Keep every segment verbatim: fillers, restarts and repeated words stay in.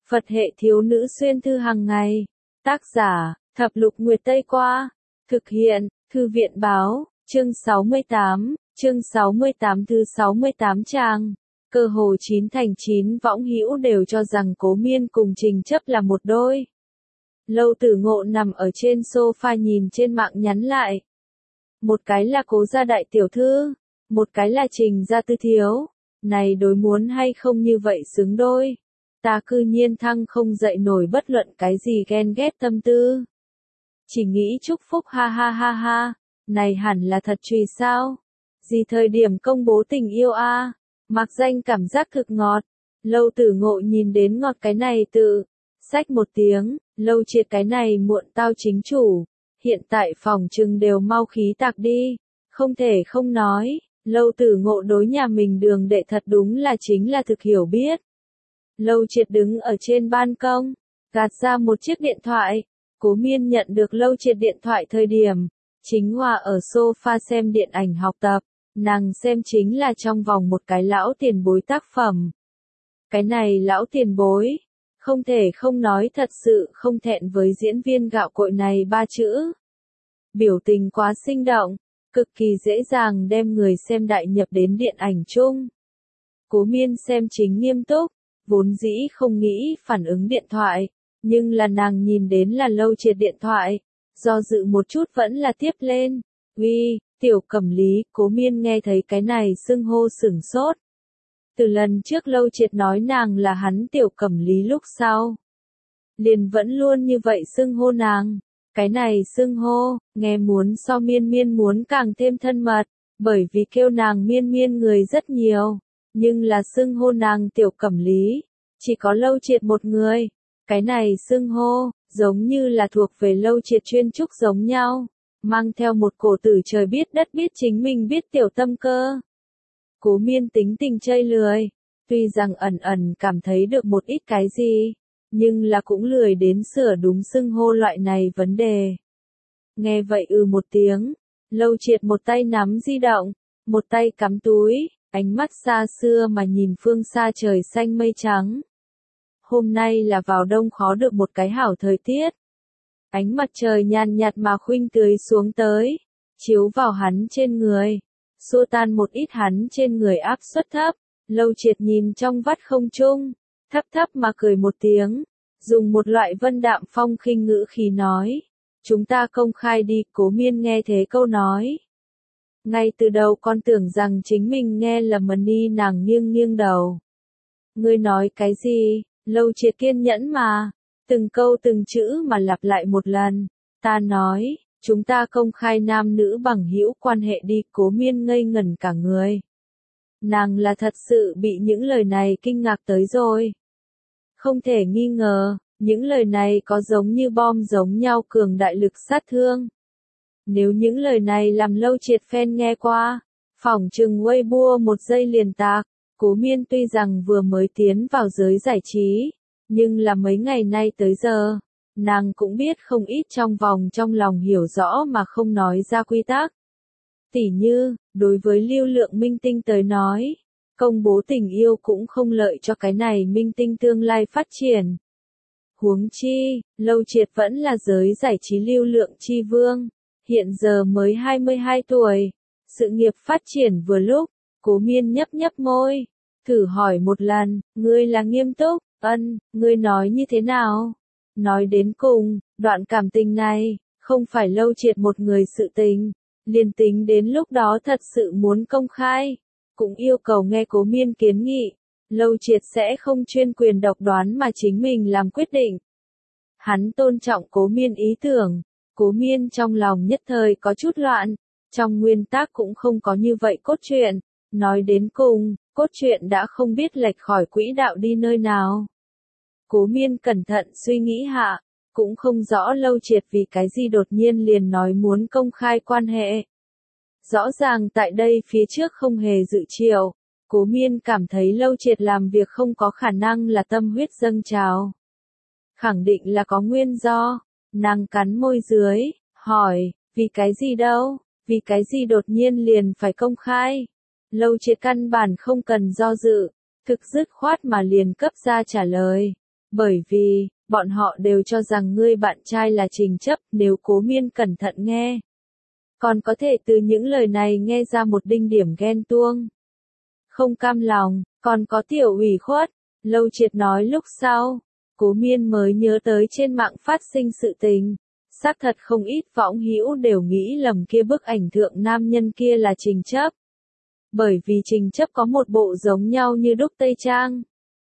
Phật hệ thiếu nữ xuyên thư hàng ngày. Tác giả, Thập Lục Nguyệt Tây Qua. Thực hiện, Thư viện Báo, chương sáu mươi tám, chương sáu mươi tám thứ sáu mươi tám trang. Cơ hồ chín thành chín võng hữu đều cho rằng Cố Miên cùng Trình Chấp là một đôi. Lâu Tử Ngộ nằm ở trên sofa nhìn trên mạng nhắn lại. Một cái là Cố gia đại tiểu thư, một cái là Trình gia tư thiếu. Này đối muốn hay không như vậy xứng đôi. Ta cư nhiên thăng không dậy nổi bất luận cái gì ghen ghét tâm tư. Chỉ nghĩ chúc phúc ha ha ha ha, này hẳn là thật trùy sao? Gì thời điểm công bố tình yêu a? À? Mặc danh cảm giác thực ngọt. Lâu Tử Ngộ nhìn đến ngọt cái này tự. Xách một tiếng, Lâu Triệt cái này muộn tao chính chủ. Hiện tại phòng trừng đều mau khí tạc đi. Không thể không nói, Lâu Tử Ngộ đối nhà mình đường đệ thật đúng là chính là thực hiểu biết. Lâu Triệt đứng ở trên ban công, gạt ra một chiếc điện thoại. Cố Miên nhận được Lâu Triệt điện thoại thời điểm, chính hòa ở sofa xem điện ảnh học tập, nàng xem chính là trong vòng một cái lão tiền bối tác phẩm. Cái này lão tiền bối, không thể không nói thật sự không thẹn với diễn viên gạo cội này ba chữ. Biểu tình quá sinh động, cực kỳ dễ dàng đem người xem đại nhập đến điện ảnh chung. Cố Miên xem chính nghiêm túc, vốn dĩ không nghĩ phản ứng điện thoại, nhưng là nàng nhìn đến là Lâu Triệt điện thoại, do dự một chút vẫn là tiếp lên. Uy, Tiểu Cẩm Lý, Cố Miên nghe thấy cái này xưng hô sửng sốt. Từ lần trước Lâu Triệt nói nàng là hắn Tiểu Cẩm Lý lúc sau, liền vẫn luôn như vậy xưng hô nàng. Cái này xưng hô, nghe muốn so Miên Miên muốn càng thêm thân mật, bởi vì kêu nàng Miên Miên người rất nhiều, nhưng là xưng hô nàng Tiểu Cẩm Lý, chỉ có Lâu Triệt một người. Cái này xưng hô, giống như là thuộc về Lâu Triệt chuyên trúc giống nhau, mang theo một cổ tử trời biết đất biết chính mình biết tiểu tâm cơ. Cố Miên tính tình chơi lười, tuy rằng ẩn ẩn cảm thấy được một ít cái gì, nhưng là cũng lười đến sửa đúng xưng hô loại này vấn đề. Nghe vậy ừ một tiếng, Lâu Triệt một tay nắm di động, một tay cắm túi, ánh mắt xa xưa mà nhìn phương xa trời xanh mây trắng. Hôm nay là vào đông khó được một cái hảo thời tiết. Ánh mặt trời nhàn nhạt mà khuynh tưới xuống tới, chiếu vào hắn trên người, xua tan một ít hắn trên người áp suất thấp. Lâu Triệt nhìn trong vắt không trung, thấp thấp mà cười một tiếng, dùng một loại vân đạm phong khinh ngữ khí nói, chúng ta công khai đi. Cố Miên nghe thế câu nói, ngay từ đầu con tưởng rằng chính mình nghe lầm đi, nàng nghiêng nghiêng đầu. Ngươi nói cái gì? Lâu Triệt kiên nhẫn mà, từng câu từng chữ mà lặp lại một lần. Ta nói, chúng ta công khai nam nữ bằng hữu quan hệ đi. Cố Miên ngây ngẩn cả người. Nàng là thật sự bị những lời này kinh ngạc tới rồi. Không thể nghi ngờ, những lời này có giống như bom giống nhau cường đại lực sát thương. Nếu những lời này làm Lâu Triệt fan nghe qua, phỏng chừng Weibo một giây liền tạc. Cố Miên tuy rằng vừa mới tiến vào giới giải trí, nhưng là mấy ngày nay tới giờ, nàng cũng biết không ít trong vòng trong lòng hiểu rõ mà không nói ra quy tắc. Tỉ như, đối với lưu lượng minh tinh tới nói, công bố tình yêu cũng không lợi cho cái này minh tinh tương lai phát triển. Huống chi, Lâu Triệt vẫn là giới giải trí lưu lượng chi vương, hiện giờ mới hai mươi hai tuổi, sự nghiệp phát triển vừa lúc. Cố Miên nhấp nhấp môi, thử hỏi một lần, ngươi là nghiêm túc? Ân, ngươi nói như thế nào? Nói đến cùng, đoạn cảm tình này, không phải Lâu Triệt một người sự tình, liền tính đến lúc đó thật sự muốn công khai, cũng yêu cầu nghe Cố Miên kiến nghị, Lâu Triệt sẽ không chuyên quyền độc đoán mà chính mình làm quyết định. Hắn tôn trọng Cố Miên ý tưởng. Cố Miên trong lòng nhất thời có chút loạn, trong nguyên tắc cũng không có như vậy cốt truyện. Nói đến cùng, cốt truyện đã không biết lệch khỏi quỹ đạo đi nơi nào. Cố Miên cẩn thận suy nghĩ hạ, cũng không rõ Lâu Triệt vì cái gì đột nhiên liền nói muốn công khai quan hệ. Rõ ràng tại đây phía trước không hề dự triệu, Cố Miên cảm thấy Lâu Triệt làm việc không có khả năng là tâm huyết dâng trào. Khẳng định là có nguyên do. Nàng cắn môi dưới, hỏi, vì cái gì đâu, vì cái gì đột nhiên liền phải công khai. Lâu Triệt căn bản không cần do dự, thực dứt khoát mà liền cấp ra trả lời. Bởi vì, bọn họ đều cho rằng ngươi bạn trai là Trình Chấp, nếu Cố Miên cẩn thận nghe. Còn có thể từ những lời này nghe ra một đinh điểm ghen tuông. Không cam lòng, còn có tiểu ủy khuất. Lâu Triệt nói lúc sau, Cố Miên mới nhớ tới trên mạng phát sinh sự tình. Xác thật không ít võng hữu đều nghĩ lầm kia bức ảnh thượng nam nhân kia là Trình Chấp. Bởi vì Trình Chấp có một bộ giống nhau như đúc Tây Trang.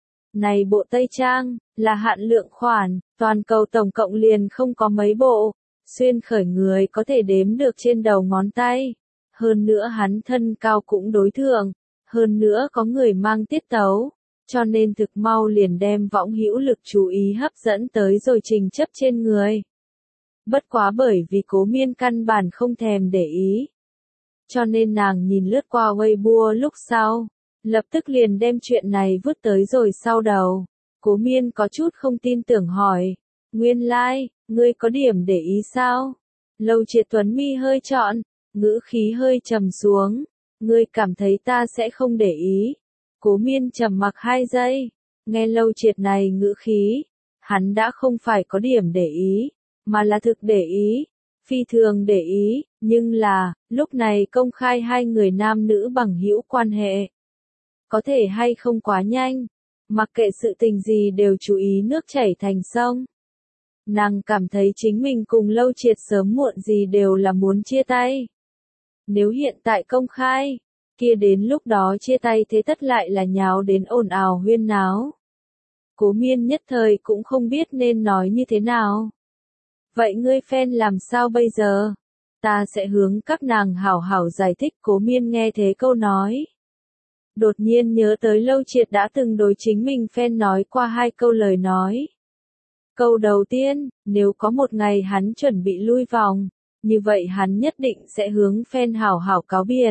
Này bộ Tây Trang, là hạn lượng khoản, toàn cầu tổng cộng liền không có mấy bộ, xuyên khởi người có thể đếm được trên đầu ngón tay. Hơn nữa hắn thân cao cũng đối thượng, hơn nữa có người mang tiết tấu, cho nên thực mau liền đem võng hữu lực chú ý hấp dẫn tới rồi Trình Chấp trên người. Bất quá bởi vì Cố Miên căn bản không thèm để ý. Cho nên nàng nhìn lướt qua Weibo lúc sau, lập tức liền đem chuyện này vứt tới rồi sau đầu. Cố Miên có chút không tin tưởng hỏi, nguyên lai, like, ngươi có điểm để ý sao? Lâu Triệt Tuấn mi hơi trọn, ngữ khí hơi trầm xuống, ngươi cảm thấy ta sẽ không để ý. Cố Miên trầm mặc hai giây, nghe Lâu Triệt này ngữ khí, hắn đã không phải có điểm để ý, mà là thực để ý, phi thường để ý, nhưng là, lúc này công khai hai người nam nữ bằng hữu quan hệ. Có thể hay không quá nhanh, mặc kệ sự tình gì đều chú ý nước chảy thành sông. Nàng cảm thấy chính mình cùng Lâu Triệt sớm muộn gì đều là muốn chia tay. Nếu hiện tại công khai, kia đến lúc đó chia tay thế tất lại là nháo đến ồn ào huyên náo. Cố Miên nhất thời cũng không biết nên nói như thế nào. Vậy ngươi fan làm sao bây giờ? Ta sẽ hướng các nàng hảo hảo giải thích. Cố Miên nghe thế câu nói. Đột nhiên nhớ tới Lâu Triệt đã từng đối chính mình fan nói qua hai câu lời nói. Câu đầu tiên, nếu có một ngày hắn chuẩn bị lui vòng, như vậy hắn nhất định sẽ hướng fan hảo hảo cáo biệt.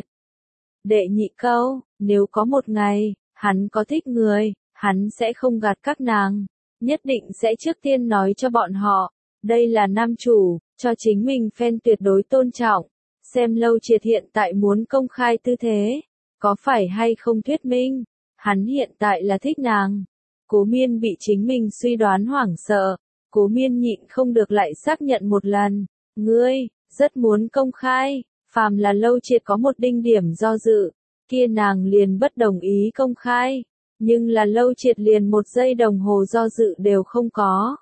Đệ nhị câu, nếu có một ngày, hắn có thích người, hắn sẽ không gạt các nàng, nhất định sẽ trước tiên nói cho bọn họ. Đây là nam chủ, cho chính mình fan tuyệt đối tôn trọng. Xem Lâu Triệt hiện tại muốn công khai tư thế, có phải hay không thuyết minh, hắn hiện tại là thích nàng. Cố Miên bị chính mình suy đoán hoảng sợ, Cố Miên nhịn không được lại xác nhận một lần, ngươi, rất muốn công khai, phàm là Lâu Triệt có một đinh điểm do dự, kia nàng liền bất đồng ý công khai, nhưng là Lâu Triệt liền một giây đồng hồ do dự đều không có.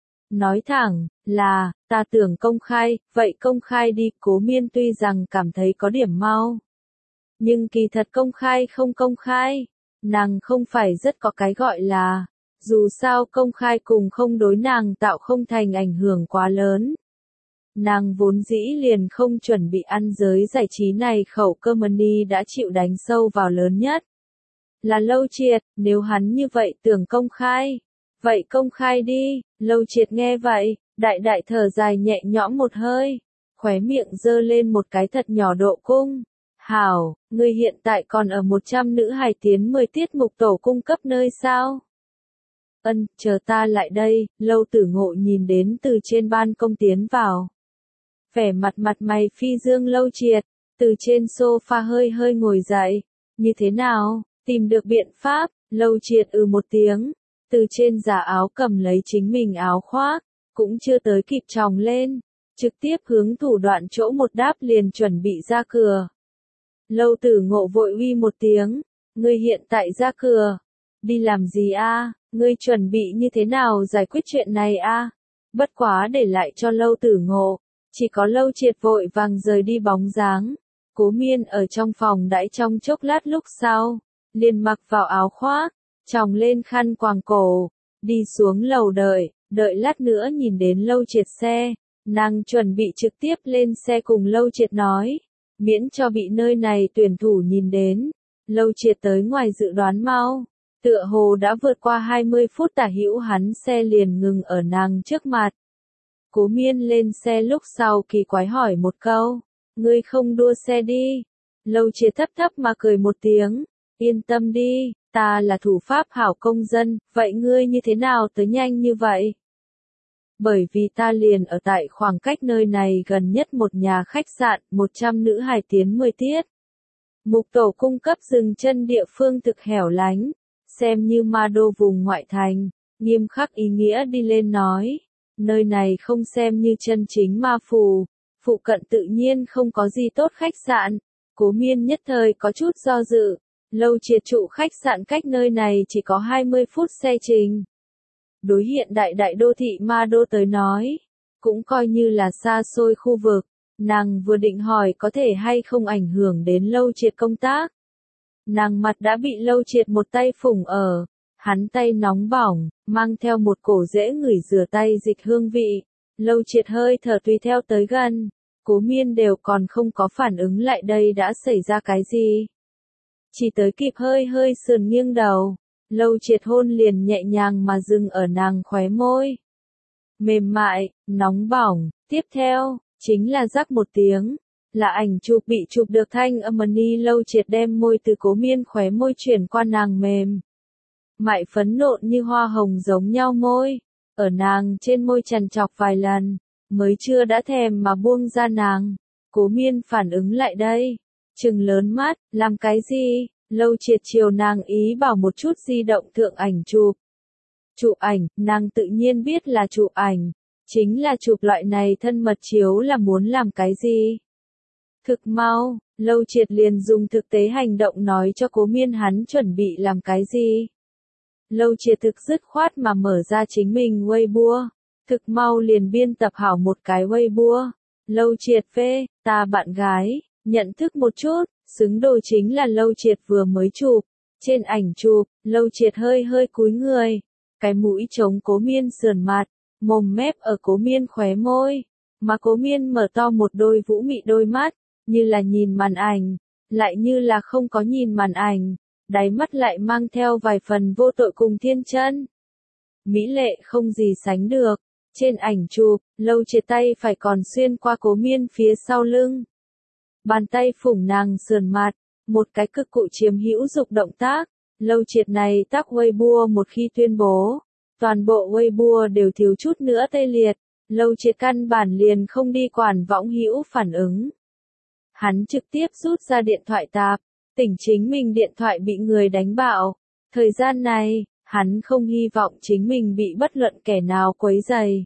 Nói thẳng, là, ta tưởng công khai, vậy công khai đi. Cố Miên tuy rằng cảm thấy có điểm mau, nhưng kỳ thật công khai không công khai, nàng không phải rất có cái gọi là, dù sao công khai cùng không đối nàng tạo không thành ảnh hưởng quá lớn. Nàng vốn dĩ liền không chuẩn bị ăn giới giải trí này khẩu cơ money đã chịu đánh sâu vào lớn nhất. Là Lâu Triệt, nếu hắn như vậy tưởng công khai, vậy công khai đi. Lâu Triệt nghe vậy, đại đại thở dài nhẹ nhõm một hơi, khóe miệng giơ lên một cái thật nhỏ độ cung. Hảo, ngươi hiện tại còn ở một trăm nữ hài tiến mười tiết mục tổ cung cấp nơi sao? Ân, chờ ta lại đây. Lâu Tử Ngộ nhìn đến từ trên ban công tiến vào. Vẻ mặt mặt mày phi dương Lâu Triệt, từ trên sofa hơi hơi ngồi dậy. Như thế nào, tìm được biện pháp? Lâu Triệt ừ một tiếng, từ trên giả áo cầm lấy chính mình áo khoác, cũng chưa tới kịp tròng lên, trực tiếp hướng thủ đoạn chỗ một đáp liền chuẩn bị ra cửa. Lâu Tử Ngộ vội uy một tiếng, ngươi hiện tại ra cửa, đi làm gì a? Ngươi chuẩn bị như thế nào giải quyết chuyện này a? Bất quá để lại cho Lâu Tử Ngộ, chỉ có Lâu Triệt vội vàng rời đi bóng dáng. Cố Miên ở trong phòng đãi trong chốc lát lúc sau, liền mặc vào áo khoác, tròng lên khăn quàng cổ, đi xuống lầu đợi, đợi lát nữa nhìn đến Lâu Triệt xe, nàng chuẩn bị trực tiếp lên xe cùng Lâu Triệt nói, miễn cho bị nơi này tuyển thủ nhìn đến. Lâu Triệt tới ngoài dự đoán mau, tựa hồ đã vượt qua hai mươi phút tả hữu hắn xe liền ngừng ở nàng trước mặt. Cố Miên lên xe lúc sau kỳ quái hỏi một câu, ngươi không đua xe đi? Lâu Triệt thấp thấp mà cười một tiếng, yên tâm đi, ta là thủ pháp hảo công dân, vậy ngươi như thế nào tới nhanh như vậy? Bởi vì ta liền ở tại khoảng cách nơi này gần nhất một nhà khách sạn, một trăm nữ hài tiến mười tiết. Mục tổ cung cấp dừng chân địa phương thực hẻo lánh, xem như ma đô vùng ngoại thành, nghiêm khắc ý nghĩa đi lên nói, nơi này không xem như chân chính ma phủ, phụ cận tự nhiên không có gì tốt khách sạn. Cố Miên nhất thời có chút do dự, Lâu Triệt trụ khách sạn cách nơi này chỉ có hai mươi phút xe trình. Đối hiện đại đại đô thị ma đô tới nói, cũng coi như là xa xôi khu vực, nàng vừa định hỏi có thể hay không ảnh hưởng đến Lâu Triệt công tác. Nàng mặt đã bị Lâu Triệt một tay phủng ở, hắn tay nóng bỏng, mang theo một cổ dễ ngửi rửa tay dịch hương vị. Lâu Triệt hơi thở tùy theo tới gần, Cố Miên đều còn không có phản ứng lại đây đã xảy ra cái gì. Chỉ tới kịp hơi hơi sườn nghiêng đầu, Lâu Triệt hôn liền nhẹ nhàng mà dừng ở nàng khóe môi. Mềm mại, nóng bỏng, tiếp theo, chính là rắc một tiếng, là ảnh chụp bị chụp được thanh âm ni. Lâu Triệt đem môi từ Cố Miên khóe môi chuyển qua nàng mềm mại phấn nộn như hoa hồng giống nhau môi, ở nàng trên môi chằn chọc vài lần, mới chưa đã thèm mà buông ra nàng. Cố Miên phản ứng lại đây, trừng lớn mắt, làm cái gì? Lâu Triệt chiều nàng ý bảo một chút di động thượng ảnh chụp. Chụp ảnh, nàng tự nhiên biết là chụp ảnh, chính là chụp loại này thân mật chiếu là muốn làm cái gì? Thực mau, Lâu Triệt liền dùng thực tế hành động nói cho Cố Miên hắn chuẩn bị làm cái gì. Lâu Triệt thực dứt khoát mà mở ra chính mình Weibo, thực mau liền biên tập hảo một cái Weibo. Lâu Triệt phê, ta bạn gái, nhận thức một chút, xứng đôi chính là Lâu Triệt vừa mới chụp. Trên ảnh chụp, Lâu Triệt hơi hơi cúi người, cái mũi chống Cố Miên sườn mặt, mồm mép ở Cố Miên khóe môi, mà Cố Miên mở to một đôi vũ mị đôi mắt, như là nhìn màn ảnh, lại như là không có nhìn màn ảnh, đáy mắt lại mang theo vài phần vô tội cùng thiên chân. Mỹ lệ không gì sánh được. Trên ảnh chụp, Lâu Triệt tay phải còn xuyên qua Cố Miên phía sau lưng. Bàn tay phủng nàng sườn mặt, một cái cực cụ chiếm hữu dục động tác. Lâu Triệt này tác Weibo một khi tuyên bố, toàn bộ Weibo đều thiếu chút nữa tê liệt. Lâu Triệt căn bản liền không đi quản võng hữu phản ứng. Hắn trực tiếp rút ra điện thoại tạp, tỉnh chính mình điện thoại bị người đánh bạo. Thời gian này, hắn không hy vọng chính mình bị bất luận kẻ nào quấy rầy.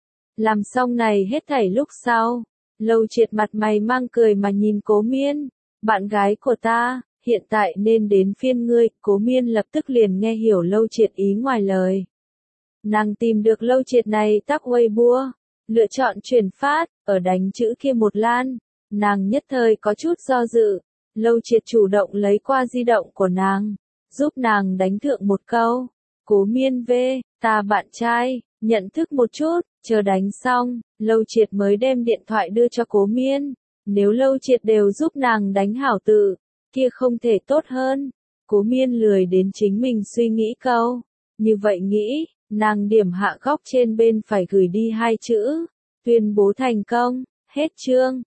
Làm xong này hết thảy lúc sau, Lâu Triệt mặt mày mang cười mà nhìn Cố Miên, bạn gái của ta, hiện tại nên đến phiên ngươi. Cố Miên lập tức liền nghe hiểu Lâu Triệt ý ngoài lời. Nàng tìm được Lâu Triệt này tác Weibo, lựa chọn truyền phát, ở đánh chữ kia một lan, nàng nhất thời có chút do dự. Lâu Triệt chủ động lấy qua di động của nàng, giúp nàng đánh thượng một câu. Cố Miên về, ta bạn trai, nhận thức một chút, chờ đánh xong, Lâu Triệt mới đem điện thoại đưa cho Cố Miên. Nếu Lâu Triệt đều giúp nàng đánh hảo tự, kia không thể tốt hơn. Cố Miên lười đến chính mình suy nghĩ câu. Như vậy nghĩ, nàng điểm hạ góc trên bên phải gửi đi hai chữ. Tuyên bố thành công, hết chương.